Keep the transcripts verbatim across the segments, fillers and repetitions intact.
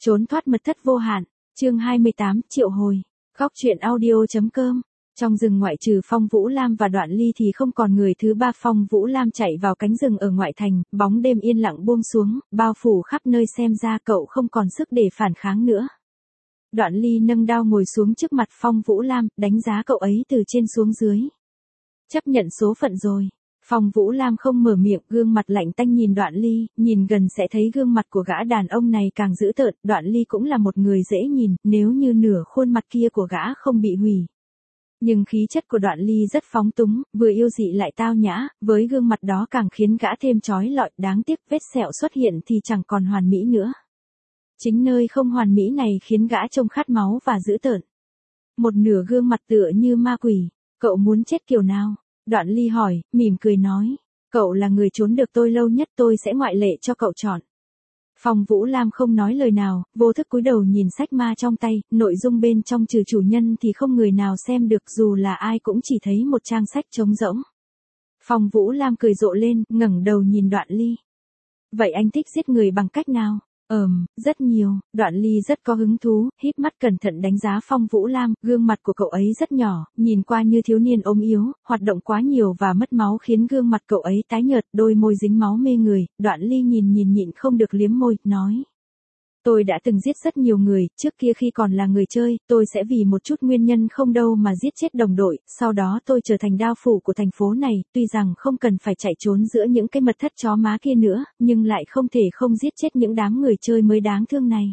Trốn thoát mật thất vô hạn, chương hai mươi tám, triệu hồi. Góc truyện audio.com. Trong rừng ngoại trừ Phong Vũ Lam và Đoạn Ly thì không còn người thứ ba. Phong Vũ Lam chạy vào cánh rừng ở ngoại thành, bóng đêm yên lặng buông xuống, bao phủ khắp nơi, xem ra cậu không còn sức để phản kháng nữa. Đoạn Ly nâng đao ngồi xuống trước mặt Phong Vũ Lam, đánh giá cậu ấy từ trên xuống dưới. Chấp nhận số phận rồi. Phong Vũ Lam không mở miệng, gương mặt lạnh tanh nhìn Đoạn Ly, nhìn gần sẽ thấy gương mặt của gã đàn ông này càng dữ tợn. Đoạn Ly cũng là một người dễ nhìn, nếu như nửa khuôn mặt kia của gã không bị hủy. Nhưng khí chất của Đoạn Ly rất phóng túng, vừa yêu dị lại tao nhã, với gương mặt đó càng khiến gã thêm chói lọi. Đáng tiếc vết sẹo xuất hiện thì chẳng còn hoàn mỹ nữa. Chính nơi không hoàn mỹ này khiến gã trông khát máu và dữ tợn. Một nửa gương mặt tựa như ma quỷ. Cậu muốn chết kiểu nào? Đoạn Ly hỏi, mỉm cười nói. Cậu là người trốn được tôi lâu nhất, tôi sẽ ngoại lệ cho cậu chọn. Phong Vũ Lam không nói lời nào, vô thức cúi đầu nhìn sách ma trong tay, nội dung bên trong trừ chủ nhân thì không người nào xem được, dù là ai cũng chỉ thấy một trang sách trống rỗng. Phong Vũ Lam cười rộ lên, ngẩng đầu nhìn Đoạn Ly. Vậy anh thích giết người bằng cách nào? Ừm, rất nhiều. Đoạn Ly rất có hứng thú, híp mắt cẩn thận đánh giá Phong Vũ Lam, gương mặt của cậu ấy rất nhỏ, nhìn qua như thiếu niên ốm yếu, hoạt động quá nhiều và mất máu khiến gương mặt cậu ấy tái nhợt, đôi môi dính máu mê người. Đoạn Ly nhìn nhìn nhịn không được liếm môi, nói. Tôi đã từng giết rất nhiều người, trước kia khi còn là người chơi, tôi sẽ vì một chút nguyên nhân không đâu mà giết chết đồng đội, sau đó tôi trở thành đao phủ của thành phố này, tuy rằng không cần phải chạy trốn giữa những cái mật thất chó má kia nữa, nhưng lại không thể không giết chết những đám người chơi mới đáng thương này.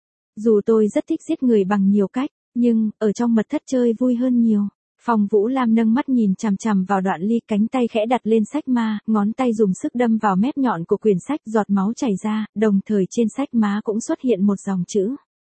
Dù tôi rất thích giết người bằng nhiều cách, nhưng, ở trong mật thất chơi vui hơn nhiều. Phong Vũ Lam nâng mắt nhìn chằm chằm vào Đoạn Ly, cánh tay khẽ đặt lên sách ma, ngón tay dùng sức đâm vào mép nhọn của quyển sách, giọt máu chảy ra, đồng thời trên sách má cũng xuất hiện một dòng chữ.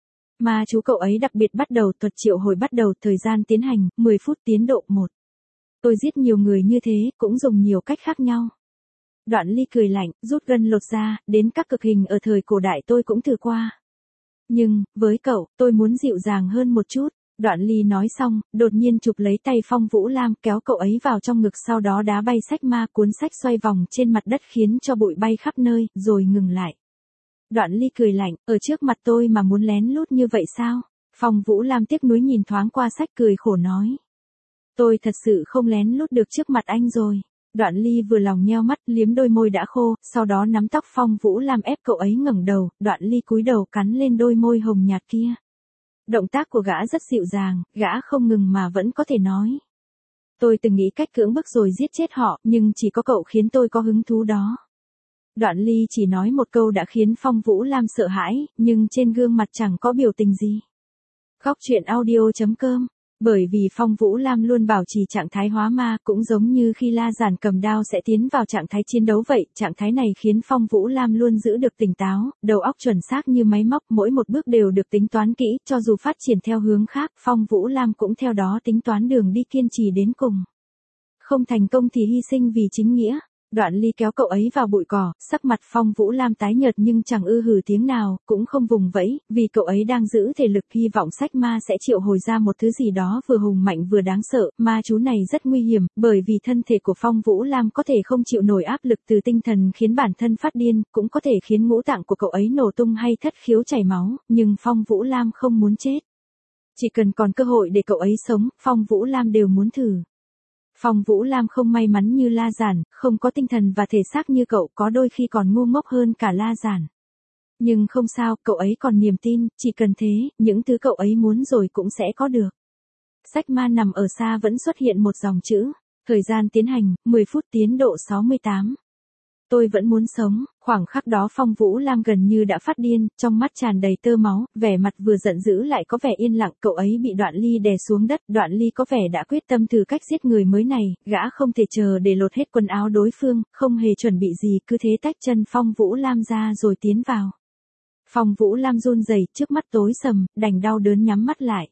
Ma chú cậu ấy đặc biệt bắt đầu, thuật triệu hồi bắt đầu, thời gian tiến hành, mười phút, tiến độ một. Tôi giết nhiều người như thế, cũng dùng nhiều cách khác nhau. Đoạn Ly cười lạnh, rút gân lột ra, đến các cực hình ở thời cổ đại tôi cũng thử qua. Nhưng, với cậu, tôi muốn dịu dàng hơn một chút. Đoạn Ly nói xong, đột nhiên chụp lấy tay Phong Vũ Lam, kéo cậu ấy vào trong ngực, sau đó đá bay sách ma, cuốn sách xoay vòng trên mặt đất khiến cho bụi bay khắp nơi, rồi ngừng lại. Đoạn Ly cười lạnh, ở trước mặt tôi mà muốn lén lút như vậy sao? Phong Vũ Lam tiếc nuối nhìn thoáng qua sách, cười khổ nói. Tôi thật sự không lén lút được trước mặt anh rồi. Đoạn Ly vừa lòng nheo mắt, liếm đôi môi đã khô, sau đó nắm tóc Phong Vũ Lam ép cậu ấy ngẩng đầu. Đoạn Ly cúi đầu cắn lên đôi môi hồng nhạt kia. Động tác của gã rất dịu dàng, gã không ngừng mà vẫn có thể nói. Tôi từng nghĩ cách cưỡng bức rồi giết chết họ, nhưng chỉ có cậu khiến tôi có hứng thú đó. Đoạn Ly chỉ nói một câu đã khiến Phong Vũ Lam sợ hãi, nhưng trên gương mặt chẳng có biểu tình gì. Góc truyện audio.com. Bởi vì Phong Vũ Lam luôn bảo trì trạng thái hóa ma, cũng giống như khi La Giản cầm đao sẽ tiến vào trạng thái chiến đấu vậy, trạng thái này khiến Phong Vũ Lam luôn giữ được tỉnh táo, đầu óc chuẩn xác như máy móc, mỗi một bước đều được tính toán kỹ, cho dù phát triển theo hướng khác, Phong Vũ Lam cũng theo đó tính toán đường đi, kiên trì đến cùng. Không thành công thì hy sinh vì chính nghĩa. Đoạn Ly kéo cậu ấy vào bụi cỏ, sắc mặt Phong Vũ Lam tái nhợt nhưng chẳng ư hử tiếng nào, cũng không vùng vẫy, vì cậu ấy đang giữ thể lực, hy vọng sách ma sẽ triệu hồi ra một thứ gì đó vừa hùng mạnh vừa đáng sợ. Ma chú này rất nguy hiểm, bởi vì thân thể của Phong Vũ Lam có thể không chịu nổi áp lực từ tinh thần khiến bản thân phát điên, cũng có thể khiến ngũ tạng của cậu ấy nổ tung hay thất khiếu chảy máu, nhưng Phong Vũ Lam không muốn chết. Chỉ cần còn cơ hội để cậu ấy sống, Phong Vũ Lam đều muốn thử. Phong Vũ Lam không may mắn như La Giản, không có tinh thần và thể xác như cậu, có đôi khi còn ngu ngốc hơn cả La Giản. Nhưng không sao, cậu ấy còn niềm tin, chỉ cần thế, những thứ cậu ấy muốn rồi cũng sẽ có được. Sách ma nằm ở xa vẫn xuất hiện một dòng chữ. Thời gian tiến hành, mười phút, tiến độ sáu mươi tám. Tôi vẫn muốn sống. Khoảng khắc đó Phong Vũ Lam gần như đã phát điên, trong mắt tràn đầy tơ máu, vẻ mặt vừa giận dữ lại có vẻ yên lặng. Cậu ấy bị Đoạn Ly đè xuống đất, Đoạn Ly có vẻ đã quyết tâm thử cách giết người mới này, gã không thể chờ để lột hết quần áo đối phương, không hề chuẩn bị gì, cứ thế tách chân Phong Vũ Lam ra rồi tiến vào. Phong Vũ Lam run rẩy, trước mắt tối sầm, đành đau đớn nhắm mắt lại.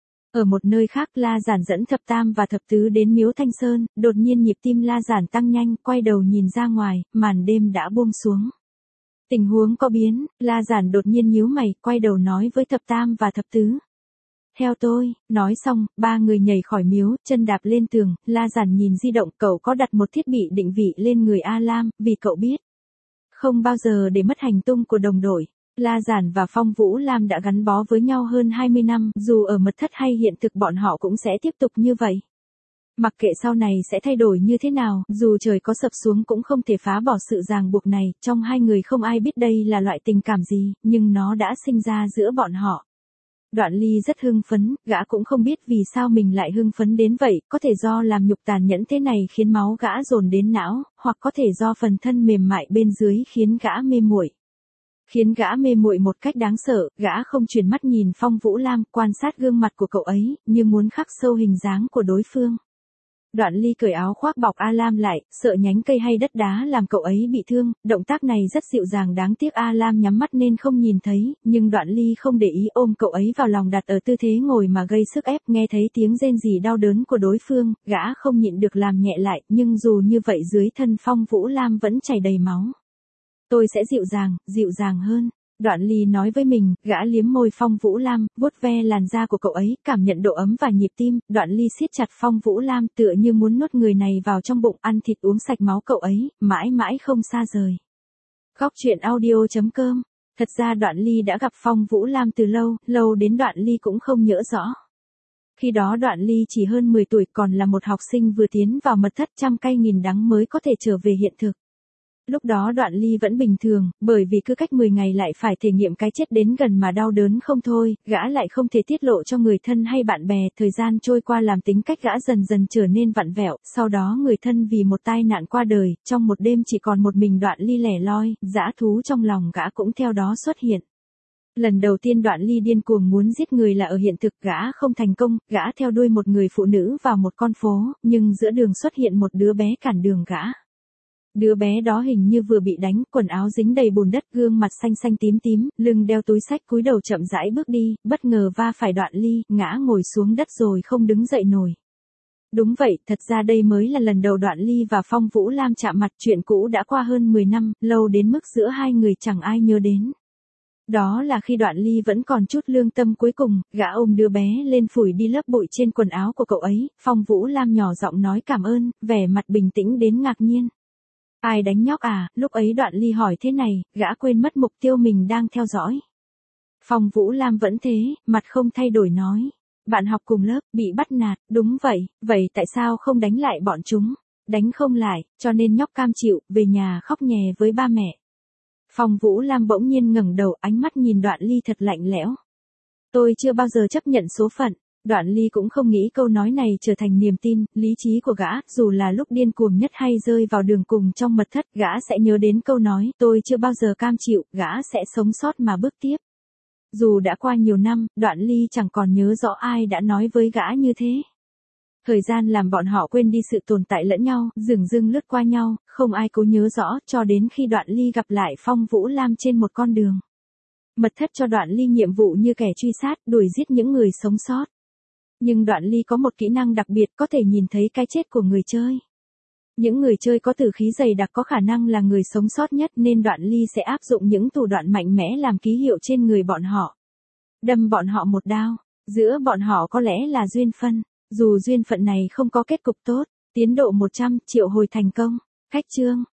Ở một nơi khác, La Giản dẫn thập tam và thập tứ đến miếu Thanh Sơn, đột nhiên nhịp tim La Giản tăng nhanh, quay đầu nhìn ra ngoài, màn đêm đã buông xuống. Tình huống có biến, La Giản đột nhiên nhíu mày, quay đầu nói với thập tam và thập tứ. Theo tôi, nói xong, ba người nhảy khỏi miếu, chân đạp lên tường, La Giản nhìn di động, cậu có đặt một thiết bị định vị lên người A Lam, vì cậu biết. Không bao giờ để mất hành tung của đồng đội. La Giản và Phong Vũ Lam đã gắn bó với nhau hơn hai mươi năm, dù ở mật thất hay hiện thực bọn họ cũng sẽ tiếp tục như vậy. Mặc kệ sau này sẽ thay đổi như thế nào, dù trời có sập xuống cũng không thể phá bỏ sự ràng buộc này, trong hai người không ai biết đây là loại tình cảm gì, nhưng nó đã sinh ra giữa bọn họ. Đoạn Ly rất hưng phấn, gã cũng không biết vì sao mình lại hưng phấn đến vậy, có thể do làm nhục tàn nhẫn thế này khiến máu gã dồn đến não, hoặc có thể do phần thân mềm mại bên dưới khiến gã mê muội. Khiến gã mê muội một cách đáng sợ, gã không chuyển mắt nhìn Phong Vũ Lam, quan sát gương mặt của cậu ấy, như muốn khắc sâu hình dáng của đối phương. Đoạn Ly cởi áo khoác bọc A Lam lại, sợ nhánh cây hay đất đá làm cậu ấy bị thương, động tác này rất dịu dàng, đáng tiếc A Lam nhắm mắt nên không nhìn thấy, nhưng Đoạn Ly không để ý, ôm cậu ấy vào lòng đặt ở tư thế ngồi mà gây sức ép, nghe thấy tiếng rên rỉ đau đớn của đối phương, gã không nhịn được làm nhẹ lại, nhưng dù như vậy dưới thân Phong Vũ Lam vẫn chảy đầy máu. Tôi sẽ dịu dàng, dịu dàng hơn. Đoạn Ly nói với mình, gã liếm môi Phong Vũ Lam, vuốt ve làn da của cậu ấy, cảm nhận độ ấm và nhịp tim, Đoạn Ly siết chặt Phong Vũ Lam tựa như muốn nuốt người này vào trong bụng, ăn thịt uống sạch máu cậu ấy, mãi mãi không xa rời. Góc truyện audio chấm com. Thật ra Đoạn Ly đã gặp Phong Vũ Lam từ lâu, lâu đến Đoạn Ly cũng không nhớ rõ. Khi đó Đoạn Ly chỉ hơn mười tuổi, còn là một học sinh vừa tiến vào mật thất, trăm cay nghìn đắng mới có thể trở về hiện thực. Lúc đó Đoạn Ly vẫn bình thường, bởi vì cứ cách mười ngày lại phải thể nghiệm cái chết đến gần mà đau đớn không thôi, gã lại không thể tiết lộ cho người thân hay bạn bè, thời gian trôi qua làm tính cách gã dần dần trở nên vặn vẹo, sau đó người thân vì một tai nạn qua đời, trong một đêm chỉ còn một mình Đoạn Ly lẻ loi, dã thú trong lòng gã cũng theo đó xuất hiện. Lần đầu tiên Đoạn Ly điên cuồng muốn giết người là ở hiện thực, gã không thành công, gã theo đuôi một người phụ nữ vào một con phố, nhưng giữa đường xuất hiện một đứa bé cản đường gã. Đứa bé đó hình như vừa bị đánh, quần áo dính đầy bùn đất, gương mặt xanh xanh tím tím, lưng đeo túi xách, cúi đầu chậm rãi bước đi, bất ngờ va phải Đoạn Ly, ngã ngồi xuống đất rồi không đứng dậy nổi. Đúng vậy, thật ra đây mới là lần đầu Đoạn Ly và Phong Vũ Lam chạm mặt, chuyện cũ đã qua hơn mười năm, lâu đến mức giữa hai người chẳng ai nhớ đến. Đó là khi Đoạn Ly vẫn còn chút lương tâm cuối cùng, gã ôm đứa bé lên phủi đi lớp bụi trên quần áo của cậu ấy, Phong Vũ Lam nhỏ giọng nói cảm ơn, vẻ mặt bình tĩnh đến ngạc nhiên. Ai đánh nhóc à, lúc ấy Đoạn Ly hỏi thế này, gã quên mất mục tiêu mình đang theo dõi. Phong Vũ Lam vẫn thế, mặt không thay đổi nói. Bạn học cùng lớp, bị bắt nạt, đúng vậy, vậy tại sao không đánh lại bọn chúng? Đánh không lại, cho nên nhóc cam chịu, về nhà khóc nhè với ba mẹ. Phong Vũ Lam bỗng nhiên ngẩng đầu, ánh mắt nhìn Đoạn Ly thật lạnh lẽo. Tôi chưa bao giờ chấp nhận số phận. Đoạn Ly cũng không nghĩ câu nói này trở thành niềm tin, lý trí của gã, dù là lúc điên cuồng nhất hay rơi vào đường cùng trong mật thất, gã sẽ nhớ đến câu nói, tôi chưa bao giờ cam chịu, gã sẽ sống sót mà bước tiếp. Dù đã qua nhiều năm, Đoạn Ly chẳng còn nhớ rõ ai đã nói với gã như thế. Thời gian làm bọn họ quên đi sự tồn tại lẫn nhau, dửng dưng lướt qua nhau, không ai cố nhớ rõ, cho đến khi Đoạn Ly gặp lại Phong Vũ Lam trên một con đường. Mật thất cho Đoạn Ly nhiệm vụ như kẻ truy sát, đuổi giết những người sống sót. Nhưng Đoạn Ly có một kỹ năng đặc biệt, có thể nhìn thấy cái chết của người chơi. Những người chơi có tử khí dày đặc có khả năng là người sống sót nhất, nên Đoạn Ly sẽ áp dụng những thủ đoạn mạnh mẽ làm ký hiệu trên người bọn họ. Đâm bọn họ một đao, giữa bọn họ có lẽ là duyên phận, dù duyên phận này không có kết cục tốt, tiến độ một trăm triệu hồi thành công. Khách chương